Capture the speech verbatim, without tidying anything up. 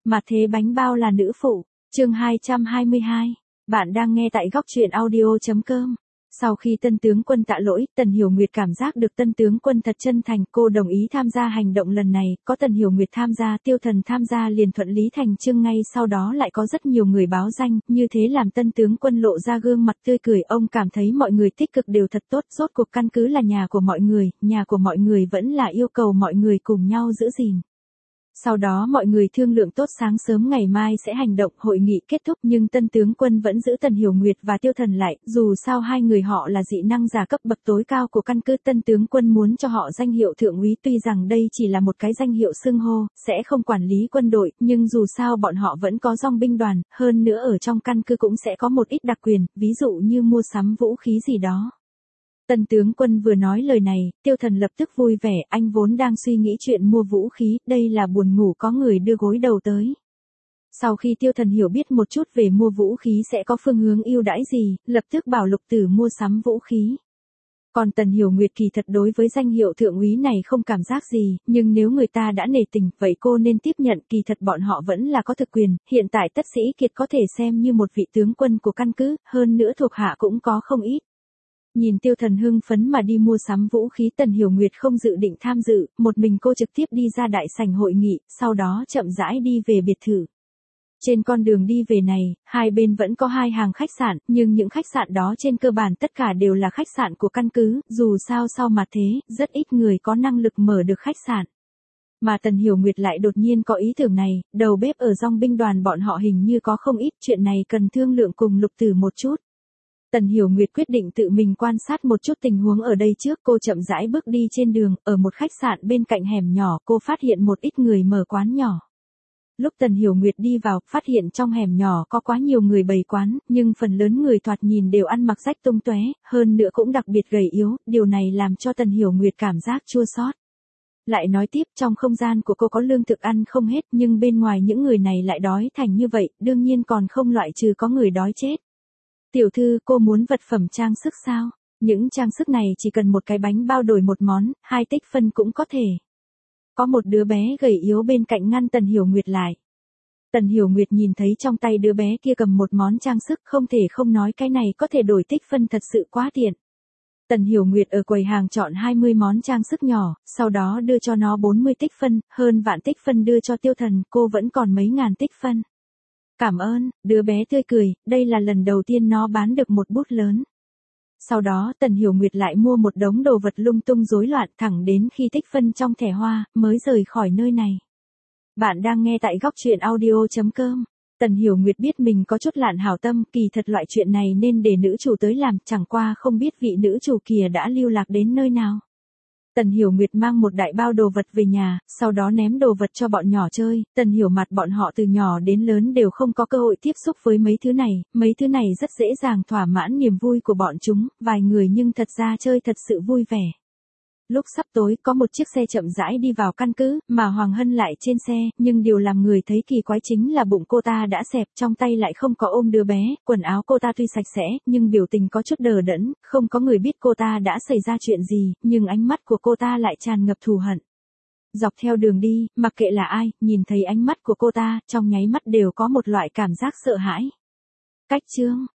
Mà thế bánh bao là nữ phụ, chương hai trăm hai mươi hai. Bạn đang nghe tại góc truyện audio.com. Sau khi tân tướng quân tạ lỗi, Tần Hiểu Nguyệt cảm giác được tân tướng quân thật chân thành, cô đồng ý tham gia hành động lần này, có Tần Hiểu Nguyệt tham gia, Tiêu Thần tham gia liền thuận lý thành chương, ngay sau đó lại có rất nhiều người báo danh, như thế làm tân tướng quân lộ ra gương mặt tươi cười, ông cảm thấy mọi người tích cực đều thật tốt, rốt cuộc căn cứ là nhà của mọi người, nhà của mọi người vẫn là yêu cầu mọi người cùng nhau giữ gìn. Sau đó mọi người thương lượng tốt sáng sớm ngày mai sẽ hành động, hội nghị kết thúc nhưng tân tướng quân vẫn giữ Tần Hiểu Nguyệt và Tiêu Thần lại, dù sao hai người họ là dị năng giả cấp bậc tối cao của căn cứ. Tân tướng quân muốn cho họ danh hiệu thượng úy, tuy rằng đây chỉ là một cái danh hiệu xưng hô, sẽ không quản lý quân đội, nhưng dù sao bọn họ vẫn có dòng binh đoàn, hơn nữa ở trong căn cứ cũng sẽ có một ít đặc quyền, ví dụ như mua sắm vũ khí gì đó. Tần tướng quân vừa nói lời này, Tiêu Thần lập tức vui vẻ, anh vốn đang suy nghĩ chuyện mua vũ khí, đây là buồn ngủ có người đưa gối đầu tới. Sau khi Tiêu Thần hiểu biết một chút về mua vũ khí sẽ có phương hướng ưu đãi gì, lập tức bảo Lục Tử mua sắm vũ khí. Còn Tần Hiểu Nguyệt kỳ thật đối với danh hiệu thượng úy này không cảm giác gì, nhưng nếu người ta đã nể tình, vậy cô nên tiếp nhận, kỳ thật bọn họ vẫn là có thực quyền, hiện tại Tất Sĩ Kiệt có thể xem như một vị tướng quân của căn cứ, hơn nữa thuộc hạ cũng có không ít. Nhìn Tiêu Thần hưng phấn mà đi mua sắm vũ khí, Tần Hiểu Nguyệt không dự định tham dự, một mình cô trực tiếp đi ra đại sảnh hội nghị, sau đó chậm rãi đi về biệt thự. Trên con đường đi về này, hai bên vẫn có hai hàng khách sạn, nhưng những khách sạn đó trên cơ bản tất cả đều là khách sạn của căn cứ, dù sao sau mà thế, rất ít người có năng lực mở được khách sạn. Mà Tần Hiểu Nguyệt lại đột nhiên có ý tưởng này, đầu bếp ở dòng binh đoàn bọn họ hình như có không ít, chuyện này cần thương lượng cùng Lục Tử một chút. Tần Hiểu Nguyệt quyết định tự mình quan sát một chút tình huống ở đây trước, cô chậm rãi bước đi trên đường, ở một khách sạn bên cạnh hẻm nhỏ, cô phát hiện một ít người mở quán nhỏ. Lúc Tần Hiểu Nguyệt đi vào, phát hiện trong hẻm nhỏ có quá nhiều người bày quán, nhưng phần lớn người thoạt nhìn đều ăn mặc rách tung tóe, hơn nữa cũng đặc biệt gầy yếu, điều này làm cho Tần Hiểu Nguyệt cảm giác chua xót. Lại nói tiếp, trong không gian của cô có lương thực ăn không hết, nhưng bên ngoài những người này lại đói thành như vậy, đương nhiên còn không loại trừ có người đói chết. Tiểu thư, cô muốn vật phẩm trang sức sao? Những trang sức này chỉ cần một cái bánh bao đổi một món, hai tích phân cũng có thể. Có một đứa bé gầy yếu bên cạnh ngăn Tần Hiểu Nguyệt lại. Tần Hiểu Nguyệt nhìn thấy trong tay đứa bé kia cầm một món trang sức, không thể không nói cái này có thể đổi tích phân, thật sự quá tiện. Tần Hiểu Nguyệt ở quầy hàng chọn hai mươi món trang sức nhỏ, sau đó đưa cho nó bốn mươi tích phân, hơn vạn tích phân đưa cho Tiêu Thần, cô vẫn còn mấy ngàn tích phân. Cảm ơn, đứa bé tươi cười, đây là lần đầu tiên nó bán được một bút lớn. Sau đó Tần Hiểu Nguyệt lại mua một đống đồ vật lung tung rối loạn, thẳng đến khi tích phân trong thẻ hoa, mới rời khỏi nơi này. Bạn đang nghe tại góc truyện audio.com. Tần Hiểu Nguyệt biết mình có chút lạn hảo tâm, kỳ thật loại chuyện này nên để nữ chủ tới làm, chẳng qua không biết vị nữ chủ kia đã lưu lạc đến nơi nào. Tần Hiểu Nguyệt mang một đại bao đồ vật về nhà, sau đó ném đồ vật cho bọn nhỏ chơi. Tần Hiểu mặt bọn họ từ nhỏ đến lớn đều không có cơ hội tiếp xúc với mấy thứ này, mấy thứ này rất dễ dàng thỏa mãn niềm vui của bọn chúng, vài người nhưng thật ra chơi thật sự vui vẻ. Lúc sắp tối, có một chiếc xe chậm rãi đi vào căn cứ, mà Hoàng Hân lại trên xe, nhưng điều làm người thấy kỳ quái chính là bụng cô ta đã xẹp, trong tay lại không có ôm đứa bé, quần áo cô ta tuy sạch sẽ, nhưng biểu tình có chút đờ đẫn, không có người biết cô ta đã xảy ra chuyện gì, nhưng ánh mắt của cô ta lại tràn ngập thù hận. Dọc theo đường đi, mặc kệ là ai, nhìn thấy ánh mắt của cô ta, trong nháy mắt đều có một loại cảm giác sợ hãi. Cách chương,